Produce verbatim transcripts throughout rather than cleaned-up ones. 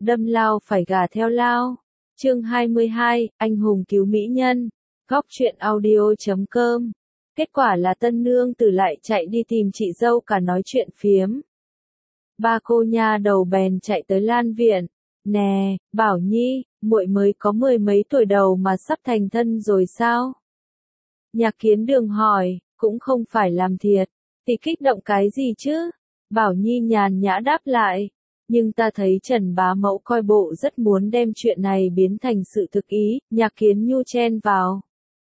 đâm lao phải gả theo lao. Chương hai mươi hai, anh hùng cứu mỹ nhân. Góc truyện audio chấm com. Kết quả là tân nương tử lại chạy đi tìm chị dâu cả nói chuyện phiếm. Ba cô nha đầu bèn chạy tới Lan viện. Nè, Bảo Nhi, muội mới có mười mấy tuổi đầu mà sắp thành thân rồi sao? Nhạc Kiến Đường hỏi, cũng không phải làm thiệt, thì kích động cái gì chứ? Bảo Nhi nhàn nhã đáp lại, nhưng ta thấy Trần bá mẫu coi bộ rất muốn đem chuyện này biến thành sự thực ý. Nhạc Kiến Nhu chen vào.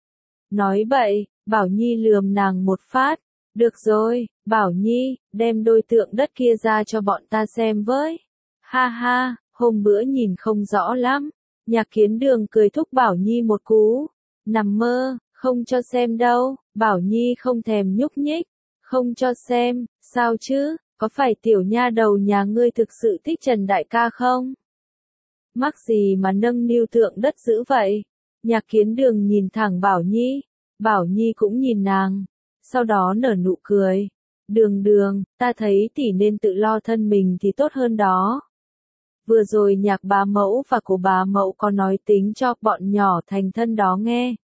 Nói bậy, Bảo Nhi lườm nàng một phát. Được rồi, Bảo Nhi, đem đôi tượng đất kia ra cho bọn ta xem với. Ha ha, hôm bữa nhìn không rõ lắm. Nhạc Kiến Đường cười thúc Bảo Nhi một cú. Nằm mơ, không cho xem đâu. Bảo Nhi không thèm nhúc nhích. Không cho xem, sao chứ, có phải tiểu nha đầu nhà ngươi thực sự thích Trần đại ca không? Mắc gì mà nâng niu tượng đất dữ vậy? Nhạc Kiến Đường nhìn thẳng Bảo Nhi. Bảo Nhi cũng nhìn nàng. Sau đó nở nụ cười. Đường đường, ta thấy tỷ nên tự lo thân mình thì tốt hơn đó. Vừa rồi nhạc bá mẫu và cô bá mẫu có nói tính cho bọn nhỏ thành thân đó nghe.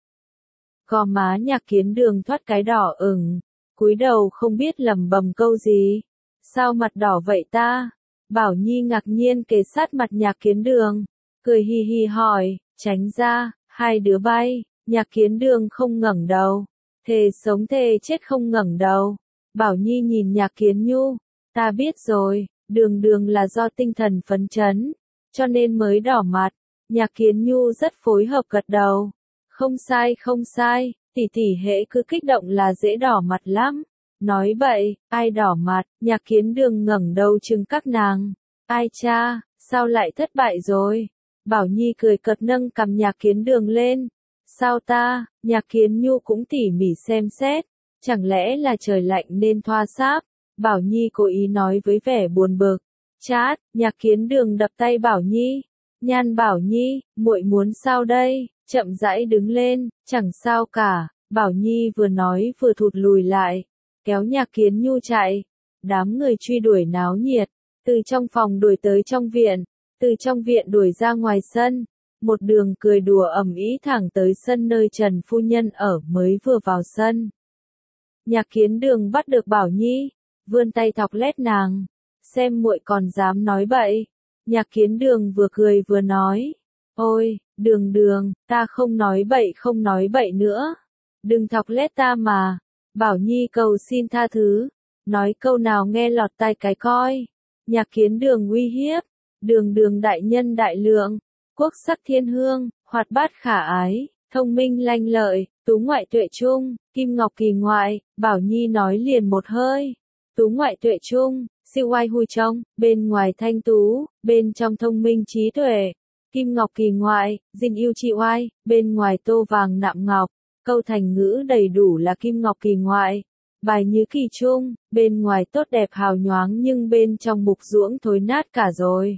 Gò má Nhạc Kiến Đường thoát cái đỏ ửng, cúi đầu không biết lẩm bẩm câu gì. Sao mặt đỏ vậy ta? Bảo Nhi ngạc nhiên kề sát mặt Nhạc Kiến Đường, cười hi hi hỏi, tránh ra, hai đứa bay. Nhạc Kiến Đường không ngẩng đầu, thề sống thề chết không ngẩng đầu. Bảo Nhi nhìn Nhạc Kiến Nhu, ta biết rồi, Đường Đường là do tinh thần phấn chấn, cho nên mới đỏ mặt. Nhạc Kiến Nhu rất phối hợp gật đầu. Không sai không sai, tỷ tỷ hễ cứ kích động là dễ đỏ mặt lắm. Nói bậy, ai đỏ mặt? Nhạc Kiến Đường ngẩng đầu trừng các nàng. Ai cha, sao lại thất bại rồi? Bảo Nhi cười cợt nâng cằm Nhạc Kiến Đường lên. Sao ta? Nhạc Kiến Nhu cũng tỉ mỉ xem xét. Chẳng lẽ là trời lạnh nên thoa sáp? Bảo Nhi cố ý nói với vẻ buồn bực. Chát, Nhạc Kiến Đường đập tay Bảo Nhi. Nhan Bảo Nhi, muội muốn sao đây? Chậm rãi đứng lên, chẳng sao cả. Bảo Nhi vừa nói vừa thụt lùi lại, kéo Nhạc Kiến Nhu chạy. Đám người truy đuổi náo nhiệt, từ trong phòng đuổi tới trong viện, từ trong viện đuổi ra ngoài sân. Một đường cười đùa ầm ĩ thẳng tới sân nơi Trần phu nhân ở. Mới vừa vào sân, Nhạc Kiến Đường bắt được Bảo Nhi, vươn tay thọc lét nàng. Xem muội còn dám nói bậy. Nhạc Kiến Đường vừa cười vừa nói. Ôi, Đường Đường, ta không nói bậy không nói bậy nữa. Đừng thọc lét ta mà. Bảo Nhi cầu xin tha thứ. Nói câu nào nghe lọt tai cái coi. Nhạc Kiến Đường uy hiếp. Đường Đường đại nhân đại lượng, quốc sắc thiên hương, hoạt bát khả ái, thông minh lanh lợi, tú ngoại tuệ trung, kim ngọc kỳ ngoại. Bảo Nhi nói liền một hơi. Tú ngoại tuệ trung, siêu oai hui trong, bên ngoài thanh tú, bên trong thông minh trí tuệ. Kim ngọc kỳ ngoại, dinh yêu chị oai, bên ngoài tô vàng nạm ngọc. Câu thành ngữ đầy đủ là kim ngọc kỳ ngoại. Bài như kỳ trung, bên ngoài tốt đẹp hào nhoáng nhưng bên trong mục ruỗng thối nát cả rồi.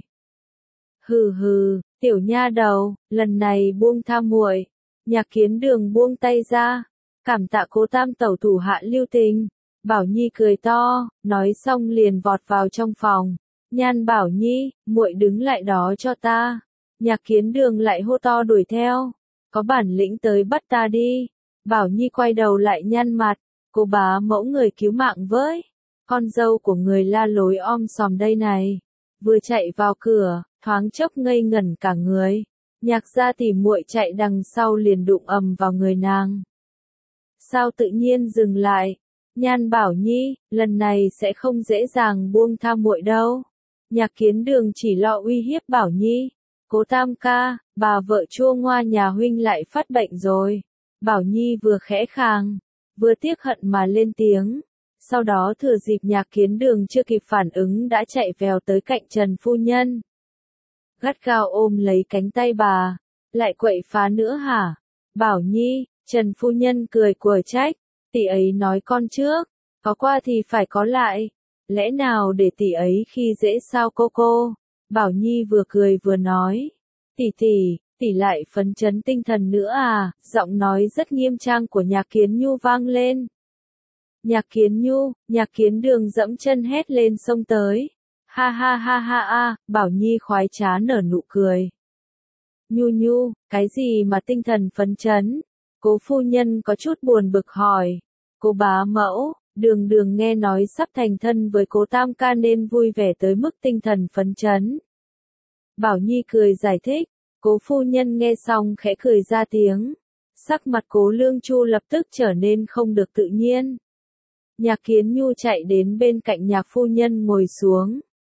Hừ hừ, tiểu nha đầu, lần này buông tha muội. Nhạc Kiến Đường buông tay ra. Cảm tạ cố tam tẩu thủ hạ lưu tình. Bảo Nhi cười to, nói xong liền vọt vào trong phòng. Nhan Bảo Nhi, muội đứng lại đó cho ta. Nhạc Kiến Đường lại hô to đuổi theo. Có bản lĩnh tới bắt ta đi. Bảo Nhi quay đầu lại nhăn mặt. Cô bá mẫu người cứu mạng với. Con dâu của người la lối om sòm đây này. Vừa chạy vào cửa, thoáng chốc ngây ngẩn cả người. Nhạc gia tỷ muội chạy đằng sau liền đụng ầm vào người nàng. Sao tự nhiên dừng lại? Nhan Bảo Nhi, lần này sẽ không dễ dàng buông tha muội đâu. Nhạc Kiến Đường chỉ lo uy hiếp Bảo Nhi. Cố tam ca, bà vợ chua ngoa nhà huynh lại phát bệnh rồi. Bảo Nhi vừa khẽ khàng, vừa tiếc hận mà lên tiếng. Sau đó thừa dịp Nhạc Kiến Đường chưa kịp phản ứng đã chạy vèo tới cạnh Trần phu nhân. Gắt gao ôm lấy cánh tay bà. Lại quậy phá nữa hả? Bảo Nhi, Trần phu nhân cười quở trách. Tỷ ấy nói con trước, có qua thì phải có lại. Lẽ nào để tỷ ấy khi dễ sao cô cô? Bảo Nhi vừa cười vừa nói. Tỷ tỷ, tỷ lại phấn chấn tinh thần nữa à? Giọng nói rất nghiêm trang của Nhạc Kiến Nhu vang lên. Nhạc Kiến Nhu, Nhạc Kiến Đường dẫm chân hét lên xông tới. Ha ha ha ha a, Bảo Nhi khoái trá nở nụ cười. Nhu nhu, cái gì mà tinh thần phấn chấn? Cố phu nhân có chút buồn bực hỏi. Cô bá mẫu, đường đường nghe nói sắp thành thân với cố tam ca nên vui vẻ tới mức tinh thần phấn chấn. Bảo Nhi cười giải thích, cố phu nhân nghe xong khẽ cười ra tiếng. Sắc mặt cố Lương Chu lập tức trở nên không được tự nhiên. Nhạc Kiến Nhu chạy đến bên cạnh nhạc phu nhân ngồi xuống.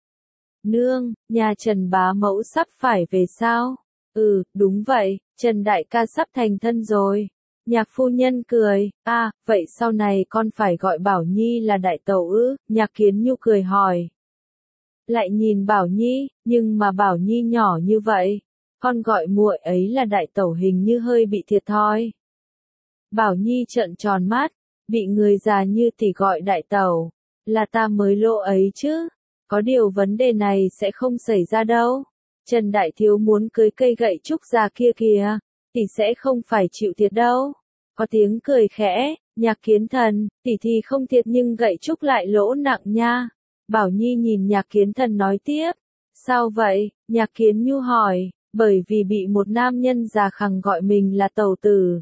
Nương, nhà Trần bá mẫu sắp phải về sao? Ừ, đúng vậy, Trần đại ca sắp thành thân rồi. Nhạc phu nhân cười, à, vậy sau này con phải gọi Bảo Nhi là đại tẩu ư? Nhạc Kiến Nhu cười hỏi. Lại nhìn Bảo Nhi, nhưng mà Bảo Nhi nhỏ như vậy, con gọi muội ấy là đại tẩu hình như hơi bị thiệt thòi. Bảo Nhi trợn tròn mắt, bị người già như tỷ gọi đại tẩu, là ta mới lỗ ấy chứ, có điều vấn đề này sẽ không xảy ra đâu. Trần đại thiếu muốn cưới cây gậy trúc già kia kìa, tỷ sẽ không phải chịu thiệt đâu. Có tiếng cười khẽ, Nhạc Kiến Thần, tỷ thì không thiệt nhưng gậy trúc lại lỗ nặng nha. Bảo Nhi nhìn Nhạc Kiến Thần nói tiếp, sao vậy? Nhạc Kiến Nhu hỏi, bởi vì bị một nam nhân già khẳng gọi mình là tẩu tử.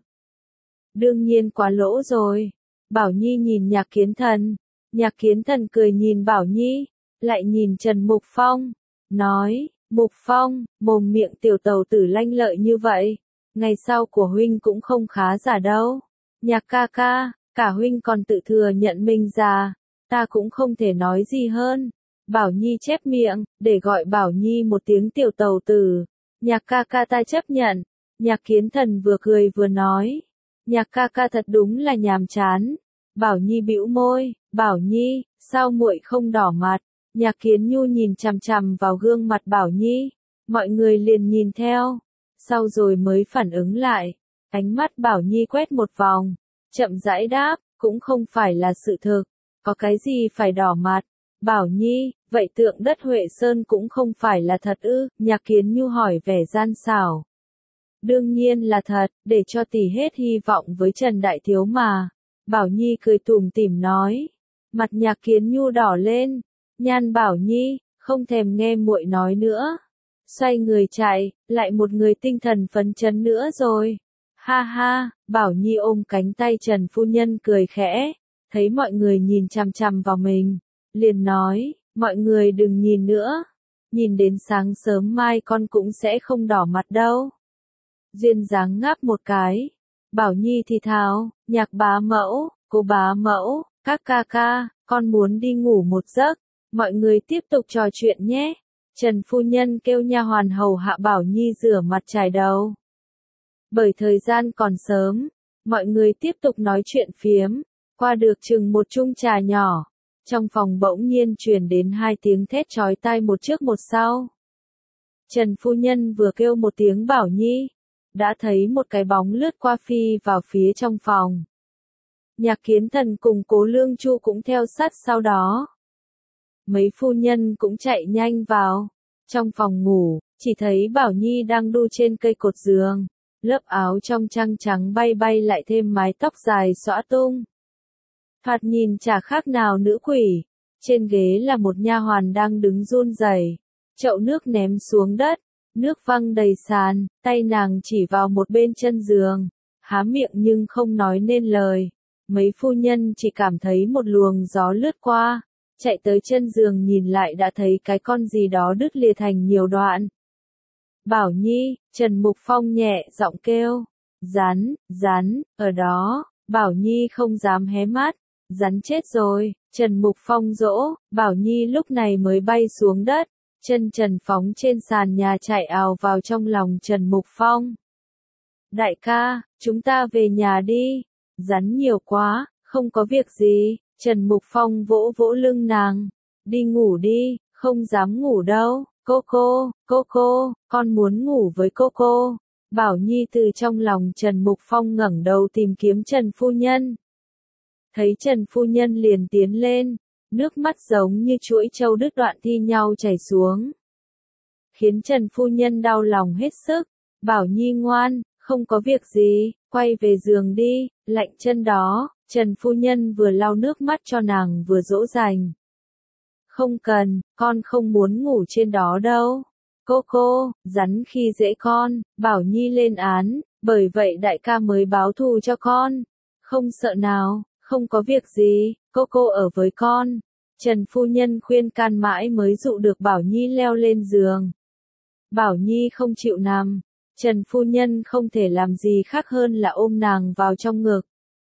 Đương nhiên quá lỗ rồi. Bảo Nhi nhìn Nhạc Kiến Thần, Nhạc Kiến Thần cười nhìn Bảo Nhi, lại nhìn Trần Mục Phong, nói, Mục Phong, mồm miệng tiểu tẩu tử lanh lợi như vậy, ngày sau của huynh cũng không khá giả đâu. Nhạc ca ca, cả huynh còn tự thừa nhận mình già, ta cũng không thể nói gì hơn. Bảo Nhi chép miệng, để gọi Bảo Nhi một tiếng tiểu tẩu tử. Nhạc ca ca ta chấp nhận. Nhạc Kiến Thần vừa cười vừa nói, Nhạc ca ca thật đúng là nhàm chán. Bảo Nhi bĩu môi, Bảo Nhi, sao muội không đỏ mặt? Nhạc Kiến Nhu nhìn chằm chằm vào gương mặt Bảo Nhi, mọi người liền nhìn theo, sau rồi mới phản ứng lại. Ánh mắt Bảo Nhi quét một vòng, chậm rãi đáp, cũng không phải là sự thực, có cái gì phải đỏ mặt. Bảo Nhi, vậy tượng đất Huệ Sơn cũng không phải là thật ư? Nhạc Kiến Nhu hỏi vẻ gian xảo. Đương nhiên là thật, để cho tỷ hết hy vọng với Trần đại thiếu mà. Bảo Nhi cười tủm tỉm nói. Mặt Nhạc Kiến Nhu đỏ lên. Nhan Bảo Nhi, không thèm nghe muội nói nữa. Xoay người chạy, lại một người tinh thần phấn chấn nữa rồi. Ha ha, Bảo Nhi ôm cánh tay Trần phu nhân cười khẽ, thấy mọi người nhìn chằm chằm vào mình, liền nói, mọi người đừng nhìn nữa, nhìn đến sáng sớm mai con cũng sẽ không đỏ mặt đâu. Duyên dáng ngáp một cái, Bảo Nhi thì thào, Nhạc bá mẫu, cô bá mẫu, các ca ca, con muốn đi ngủ một giấc, mọi người tiếp tục trò chuyện nhé. Trần phu nhân kêu nha hoàn hầu hạ Bảo Nhi rửa mặt chải đầu. Bởi thời gian còn sớm, mọi người tiếp tục nói chuyện phiếm, qua được chừng một chung trà nhỏ. Trong phòng bỗng nhiên truyền đến hai tiếng thét chói tai một trước một sau. Trần phu nhân vừa kêu một tiếng Bảo Nhi, đã thấy một cái bóng lướt qua phi vào phía trong phòng. Nhạc Kiến Thần cùng Cố Lương Chu cũng theo sát sau đó. Mấy phu nhân cũng chạy nhanh vào. Trong phòng ngủ, chỉ thấy Bảo Nhi đang đu trên cây cột giường. Lớp áo trong trăng trắng bay bay lại thêm mái tóc dài xõa tung. Thoạt nhìn chả khác nào nữ quỷ. Trên ghế là một nha hoàn đang đứng run rẩy, chậu nước ném xuống đất, nước văng đầy sàn, tay nàng chỉ vào một bên chân giường, há miệng nhưng không nói nên lời. Mấy phu nhân chỉ cảm thấy một luồng gió lướt qua, chạy tới chân giường nhìn lại đã thấy cái con gì đó đứt lìa thành nhiều đoạn. Bảo Nhi, Trần Mục Phong nhẹ giọng kêu, rắn, rắn, ở đó. Bảo Nhi không dám hé mắt, rắn chết rồi. Trần Mục Phong dỗ, Bảo Nhi lúc này mới bay xuống đất, chân trần phóng trên sàn nhà chạy ào vào trong lòng Trần Mục Phong. Đại ca, chúng ta về nhà đi, rắn nhiều quá, không có việc gì. Trần Mục Phong vỗ vỗ lưng nàng, đi ngủ đi, không dám ngủ đâu. Cô cô, cô cô, con muốn ngủ với cô cô. Bảo Nhi từ trong lòng Trần Mục Phong ngẩng đầu tìm kiếm Trần phu nhân. Thấy Trần phu nhân liền tiến lên, nước mắt giống như chuỗi trâu đứt đoạn thi nhau chảy xuống. Khiến Trần phu nhân đau lòng hết sức. Bảo Nhi ngoan, không có việc gì, quay về giường đi, lạnh chân đó. Trần phu nhân vừa lau nước mắt cho nàng vừa dỗ dành. Không cần, con không muốn ngủ trên đó đâu. Cô cô, rắn khi dễ con, Bảo Nhi lên án, bởi vậy đại ca mới báo thù cho con. Không sợ nào, không có việc gì, cô cô ở với con. Trần phu nhân khuyên can mãi mới dụ được Bảo Nhi leo lên giường. Bảo Nhi không chịu nằm, Trần phu nhân không thể làm gì khác hơn là ôm nàng vào trong ngực.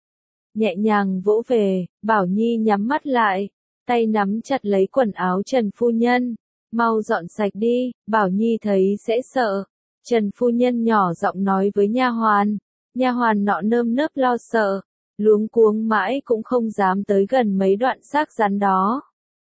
Nhẹ nhàng vỗ về, Bảo Nhi nhắm mắt lại, tay nắm chặt lấy quần áo Trần phu nhân. Mau dọn sạch đi, Bảo Nhi thấy sẽ sợ. Trần phu nhân nhỏ giọng nói với nha hoàn. Nha hoàn nọ nơm nớp lo sợ, luống cuống mãi cũng không dám tới gần mấy đoạn xác rắn đó.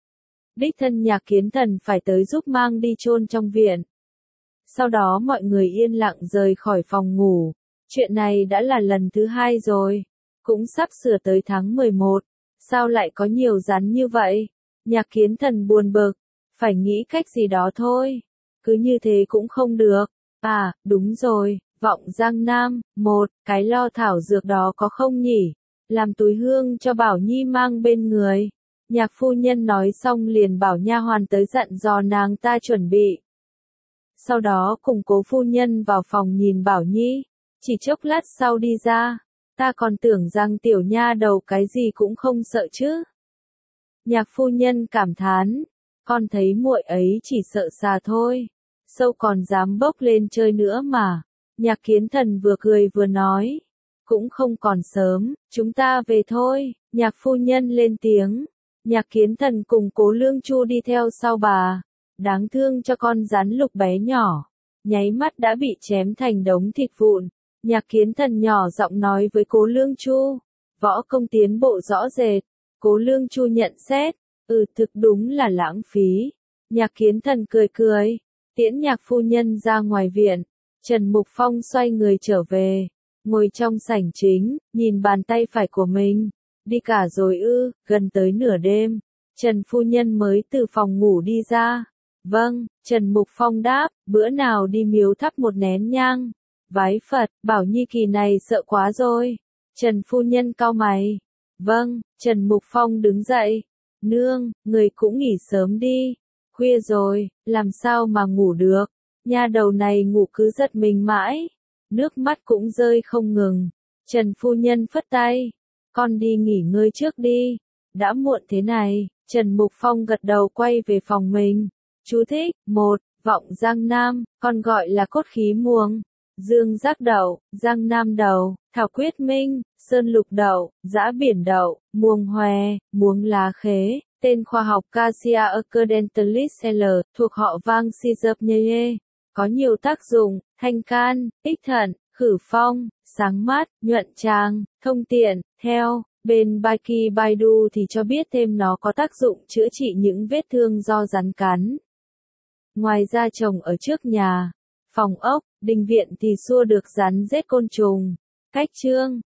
Đích thân Nhạc Kiến Thần phải tới giúp mang đi chôn trong viện. Sau đó mọi người yên lặng rời khỏi phòng ngủ. Chuyện này đã là lần thứ hai rồi. Cũng sắp sửa tới tháng mười một. Sao lại có nhiều rắn như vậy? Nhạc Kiến Thần buồn bực. Phải nghĩ cách gì đó thôi. Cứ như thế cũng không được. À, đúng rồi, Vọng Giang Nam, một, cái lo thảo dược đó có không nhỉ? Làm túi hương cho Bảo Nhi mang bên người. Nhạc phu nhân nói xong liền bảo nha hoàn tới dặn dò nàng ta chuẩn bị. Sau đó cùng Cố phu nhân vào phòng nhìn Bảo Nhi. Chỉ chốc lát sau đi ra. Ta còn tưởng rằng tiểu nha đầu cái gì cũng không sợ chứ. Nhạc phu nhân cảm thán. Con thấy muội ấy chỉ sợ xà thôi. Sâu còn dám bốc lên chơi nữa mà. Nhạc Kiến Thần vừa cười vừa nói. Cũng không còn sớm, chúng ta về thôi. Nhạc phu nhân lên tiếng. Nhạc Kiến Thần cùng Cố Lương Chu đi theo sau bà. Đáng thương cho con rắn lục bé nhỏ. Nháy mắt đã bị chém thành đống thịt vụn. Nhạc Kiến Thần nhỏ giọng nói với Cố Lương Chu. Võ công tiến bộ rõ rệt. Cố Lương Chu nhận xét. Ừ, thực đúng là lãng phí. Nhạc Kiến Thần cười cười. Tiễn nhạc phu nhân ra ngoài viện. Trần Mục Phong xoay người trở về. Ngồi trong sảnh chính, nhìn bàn tay phải của mình. Đi cả rồi ư, gần tới nửa đêm. Trần phu nhân mới từ phòng ngủ đi ra. Vâng, Trần Mục Phong đáp, bữa nào đi miếu thắp một nén nhang. Vái Phật, Bảo Nhi kỳ này sợ quá rồi. Trần phu nhân cau mày. Vâng, Trần Mục Phong đứng dậy. Nương, người cũng nghỉ sớm đi. Khuya rồi, làm sao mà ngủ được. Nha đầu này ngủ cứ giật mình mãi. Nước mắt cũng rơi không ngừng. Trần phu nhân phất tay. Con đi nghỉ ngơi trước đi. Đã muộn thế này. Trần Mục Phong gật đầu quay về phòng mình. Chú thích, một, Vọng Giang Nam, còn gọi là cốt khí muông. Dương giác đậu, Giang Nam đậu, thảo quyết minh, sơn lục đậu, dã biển đậu, muông hòe, muông lá khế. Tên khoa học Cassia accidentalis L, thuộc họ vang Cyzopneae. Có nhiều tác dụng, thanh can, ích thận, khử phong, sáng mát, nhuận tràng, thông tiện. Theo bên Baiki Baidu thì cho biết thêm nó có tác dụng chữa trị những vết thương do rắn cắn. Ngoài ra trồng ở trước nhà, phòng ốc, đình viện thì xua được rắn rết côn trùng. Cách chương